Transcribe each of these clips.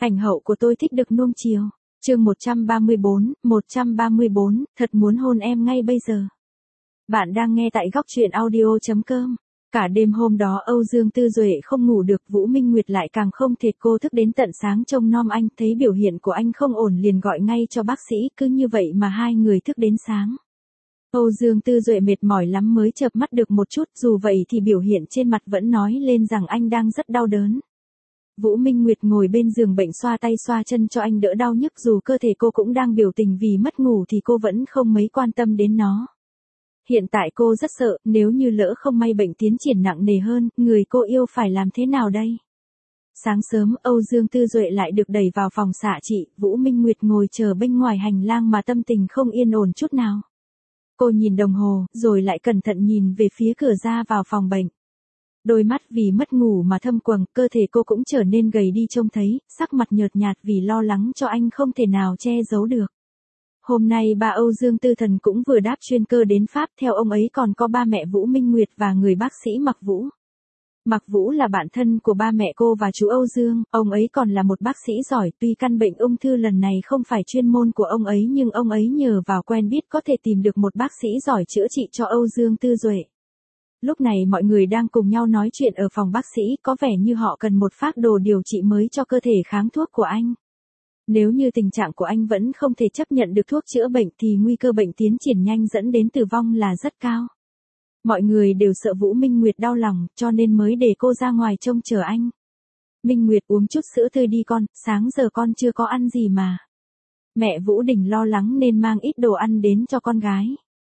Ảnh hậu của tôi thích được nuông chiều. Chương 134, thật muốn hôn em ngay bây giờ. Bạn đang nghe tại góc truyện audio.com. Cả đêm hôm đó Âu Dương Tư Duệ không ngủ được, Vũ Minh Nguyệt lại càng không thể, cô thức đến tận sáng trông nom anh, thấy biểu hiện của anh không ổn liền gọi ngay cho bác sĩ, cứ như vậy mà hai người thức đến sáng. Âu Dương Tư Duệ mệt mỏi lắm mới chợp mắt được một chút, dù vậy thì biểu hiện trên mặt vẫn nói lên rằng anh đang rất đau đớn. Vũ Minh Nguyệt ngồi bên giường bệnh xoa tay xoa chân cho anh đỡ đau nhức, dù cơ thể cô cũng đang biểu tình vì mất ngủ thì cô vẫn không mấy quan tâm đến nó. Hiện tại cô rất sợ, nếu như lỡ không may bệnh tiến triển nặng nề hơn, người cô yêu phải làm thế nào đây? Sáng sớm, Âu Dương Tư Duệ lại được đẩy vào phòng xạ trị, Vũ Minh Nguyệt ngồi chờ bên ngoài hành lang mà tâm tình không yên ổn chút nào. Cô nhìn đồng hồ, rồi lại cẩn thận nhìn về phía cửa ra vào phòng bệnh. Đôi mắt vì mất ngủ mà thâm quầng, cơ thể cô cũng trở nên gầy đi trông thấy, sắc mặt nhợt nhạt vì lo lắng cho anh không thể nào che giấu được. Hôm nay ba Âu Dương Tư Thần cũng vừa đáp chuyên cơ đến Pháp, theo ông ấy còn có ba mẹ Vũ Minh Nguyệt và người bác sĩ Mạc Vũ. Mạc Vũ là bạn thân của ba mẹ cô và chú Âu Dương, ông ấy còn là một bác sĩ giỏi, tuy căn bệnh ung thư lần này không phải chuyên môn của ông ấy nhưng ông ấy nhờ vào quen biết có thể tìm được một bác sĩ giỏi chữa trị cho Âu Dương Tư Duệ. Lúc này mọi người đang cùng nhau nói chuyện ở phòng bác sĩ, có vẻ như họ cần một phác đồ điều trị mới cho cơ thể kháng thuốc của anh. Nếu như tình trạng của anh vẫn không thể chấp nhận được thuốc chữa bệnh thì nguy cơ bệnh tiến triển nhanh dẫn đến tử vong là rất cao. Mọi người đều sợ Vũ Minh Nguyệt đau lòng, cho nên mới để cô ra ngoài trông chờ anh. Minh Nguyệt uống chút sữa tươi đi con, sáng giờ con chưa có ăn gì mà. Mẹ Vũ Đình lo lắng nên mang ít đồ ăn đến cho con gái.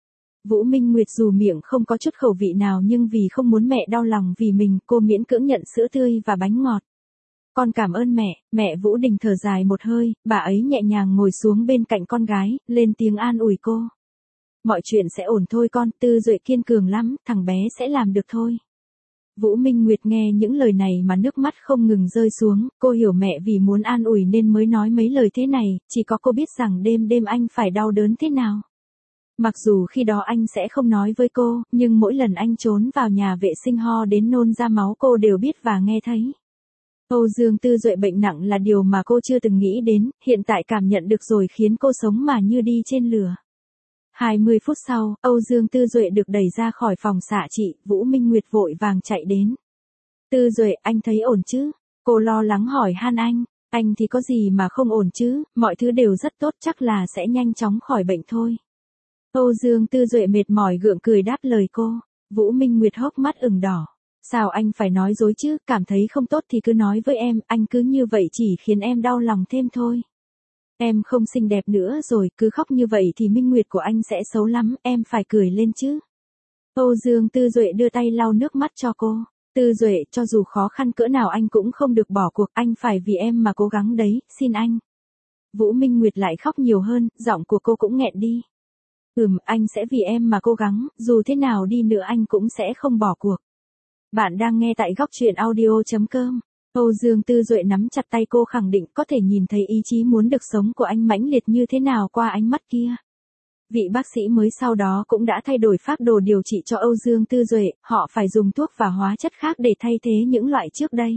Vũ Minh Nguyệt dù miệng không có chút khẩu vị nào nhưng vì không muốn mẹ đau lòng vì mình, cô miễn cưỡng nhận sữa tươi và bánh ngọt. Con cảm ơn mẹ Vũ Đình thở dài một hơi, bà ấy nhẹ nhàng ngồi xuống bên cạnh con gái, lên tiếng an ủi cô. Mọi chuyện sẽ ổn thôi con, Tư Duệ kiên cường lắm, thằng bé sẽ làm được thôi. Vũ Minh Nguyệt nghe những lời này mà nước mắt không ngừng rơi xuống, cô hiểu mẹ vì muốn an ủi nên mới nói mấy lời thế này, chỉ có cô biết rằng đêm đêm anh phải đau đớn thế nào. Mặc dù khi đó anh sẽ không nói với cô, nhưng mỗi lần anh trốn vào nhà vệ sinh ho đến nôn ra máu cô đều biết và nghe thấy. Âu Dương Tư Duệ bệnh nặng là điều mà cô chưa từng nghĩ đến, hiện tại cảm nhận được rồi khiến cô sống mà như đi trên lửa. 20 phút sau, Âu Dương Tư Duệ được đẩy ra khỏi phòng xạ trị, Vũ Minh Nguyệt vội vàng chạy đến. Tư Duệ, anh thấy ổn chứ? Cô lo lắng hỏi han anh thì có gì mà không ổn chứ, mọi thứ đều rất tốt, chắc là sẽ nhanh chóng khỏi bệnh thôi. Âu Dương Tư Duệ mệt mỏi gượng cười đáp lời cô. Vũ Minh Nguyệt hốc mắt ửng đỏ. Sao anh phải nói dối chứ, cảm thấy không tốt thì cứ nói với em, anh cứ như vậy chỉ khiến em đau lòng thêm thôi. Em không xinh đẹp nữa rồi, cứ khóc như vậy thì Minh Nguyệt của anh sẽ xấu lắm, em phải cười lên chứ. Âu Dương Tư Duệ đưa tay lau nước mắt cho cô. Tư Duệ, cho dù khó khăn cỡ nào anh cũng không được bỏ cuộc, anh phải vì em mà cố gắng đấy, xin anh. Vũ Minh Nguyệt lại khóc nhiều hơn, giọng của cô cũng nghẹn đi. Anh sẽ vì em mà cố gắng, dù thế nào đi nữa anh cũng sẽ không bỏ cuộc. Bạn đang nghe tại góc truyện audio.com. Âu Dương Tư Duệ nắm chặt tay cô, khẳng định có thể nhìn thấy ý chí muốn được sống của anh mãnh liệt như thế nào qua ánh mắt kia. Vị bác sĩ mới sau đó cũng đã thay đổi phác đồ điều trị cho Âu Dương Tư Duệ, họ phải dùng thuốc và hóa chất khác để thay thế những loại trước đây.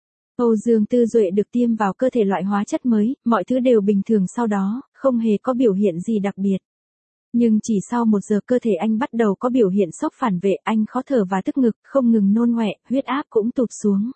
Âu Dương Tư Duệ được tiêm vào cơ thể loại hóa chất mới, mọi thứ đều bình thường sau đó, không hề có biểu hiện gì đặc biệt. Nhưng chỉ sau 1 giờ cơ thể anh bắt đầu có biểu hiện sốc phản vệ, anh khó thở và tức ngực, không ngừng nôn ọe, huyết áp cũng tụt xuống.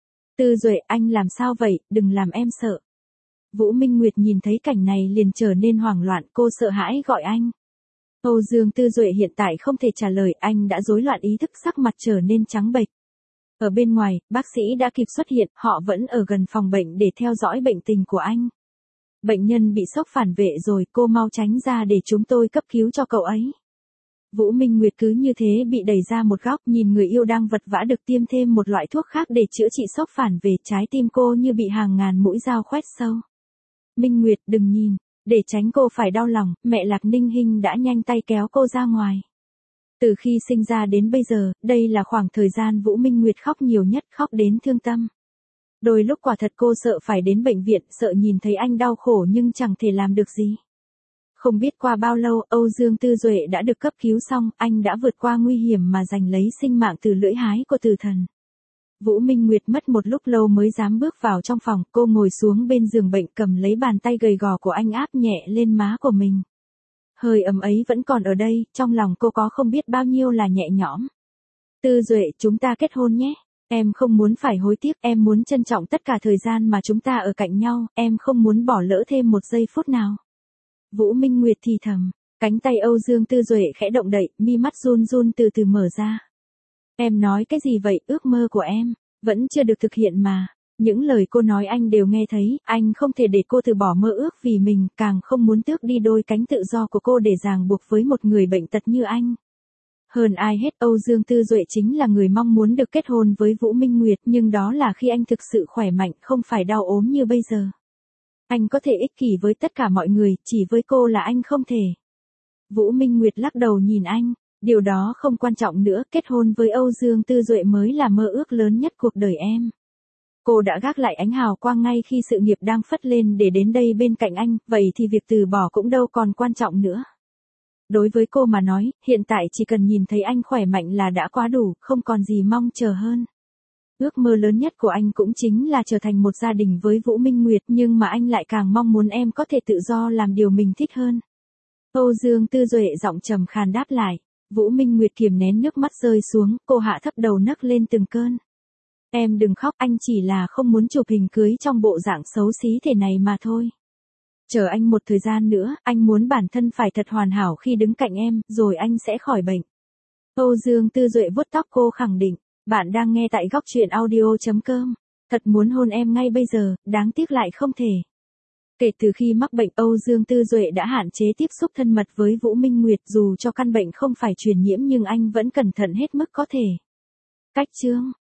Tư Duệ, anh làm sao vậy, đừng làm em sợ. Vũ Minh Nguyệt nhìn thấy cảnh này liền trở nên hoảng loạn, cô sợ hãi gọi anh. Âu Dương Tư Duệ hiện tại không thể trả lời, anh đã rối loạn ý thức, sắc mặt trở nên trắng bệch. Ở bên ngoài, bác sĩ đã kịp xuất hiện, họ vẫn ở gần phòng bệnh để theo dõi bệnh tình của anh. Bệnh nhân bị sốc phản vệ rồi, cô mau tránh ra để chúng tôi cấp cứu cho cậu ấy. Vũ Minh Nguyệt cứ như thế bị đẩy ra một góc, nhìn người yêu đang vật vã được tiêm thêm một loại thuốc khác để chữa trị sốc phản vệ, trái tim cô như bị hàng ngàn mũi dao khoét sâu. Minh Nguyệt, đừng nhìn, để tránh cô phải đau lòng, mẹ Lạc Ninh Hinh đã nhanh tay kéo cô ra ngoài. Từ khi sinh ra đến bây giờ, đây là khoảng thời gian Vũ Minh Nguyệt khóc nhiều nhất, khóc đến thương tâm. Đôi lúc quả thật cô sợ phải đến bệnh viện, sợ nhìn thấy anh đau khổ nhưng chẳng thể làm được gì. Không biết qua bao lâu, Âu Dương Tư Duệ đã được cấp cứu xong, anh đã vượt qua nguy hiểm mà giành lấy sinh mạng từ lưỡi hái của tử thần. Vũ Minh Nguyệt mất một lúc lâu mới dám bước vào trong phòng, cô ngồi xuống bên giường bệnh cầm lấy bàn tay gầy gò của anh áp nhẹ lên má của mình. Hơi ấm ấy vẫn còn ở đây, trong lòng cô có không biết bao nhiêu là nhẹ nhõm. Tư Duệ, chúng ta kết hôn nhé. Em không muốn phải hối tiếc, em muốn trân trọng tất cả thời gian mà chúng ta ở cạnh nhau, em không muốn bỏ lỡ thêm một giây phút nào. Vũ Minh Nguyệt thì thầm, cánh tay Âu Dương Tư Duệ khẽ động đậy, mi mắt run run từ từ mở ra. Em nói cái gì vậy, ước mơ của em, vẫn chưa được thực hiện mà. Những lời cô nói anh đều nghe thấy, anh không thể để cô từ bỏ mơ ước vì mình, càng không muốn tước đi đôi cánh tự do của cô để ràng buộc với một người bệnh tật như anh. Hơn ai hết Âu Dương Tư Duệ chính là người mong muốn được kết hôn với Vũ Minh Nguyệt, nhưng đó là khi anh thực sự khỏe mạnh, không phải đau ốm như bây giờ. Anh có thể ích kỷ với tất cả mọi người, chỉ với cô là anh không thể. Vũ Minh Nguyệt lắc đầu nhìn anh, điều đó không quan trọng nữa, kết hôn với Âu Dương Tư Duệ mới là mơ ước lớn nhất cuộc đời em. Cô đã gác lại ánh hào quang ngay khi sự nghiệp đang phất lên để đến đây bên cạnh anh, vậy thì việc từ bỏ cũng đâu còn quan trọng nữa. Đối với cô mà nói, hiện tại chỉ cần nhìn thấy anh khỏe mạnh là đã quá đủ, không còn gì mong chờ hơn. Ước mơ lớn nhất của anh cũng chính là trở thành một gia đình với Vũ Minh Nguyệt, nhưng mà anh lại càng mong muốn em có thể tự do làm điều mình thích hơn. Âu Dương Tư Duệ giọng trầm khàn đáp lại. Vũ Minh Nguyệt kiềm nén nước mắt rơi xuống, cô hạ thấp đầu nấc lên từng cơn. Em đừng khóc, anh chỉ là không muốn chụp hình cưới trong bộ dạng xấu xí thế này mà thôi. Chờ anh một thời gian nữa, anh muốn bản thân phải thật hoàn hảo khi đứng cạnh em, rồi anh sẽ khỏi bệnh. Âu Dương Tư Duệ vuốt tóc cô khẳng định, bạn đang nghe tại góc truyện audio.com. Thật muốn hôn em ngay bây giờ, đáng tiếc lại không thể. Kể từ khi mắc bệnh, Âu Dương Tư Duệ đã hạn chế tiếp xúc thân mật với Vũ Minh Nguyệt, dù cho căn bệnh không phải truyền nhiễm nhưng anh vẫn cẩn thận hết mức có thể. Cách chương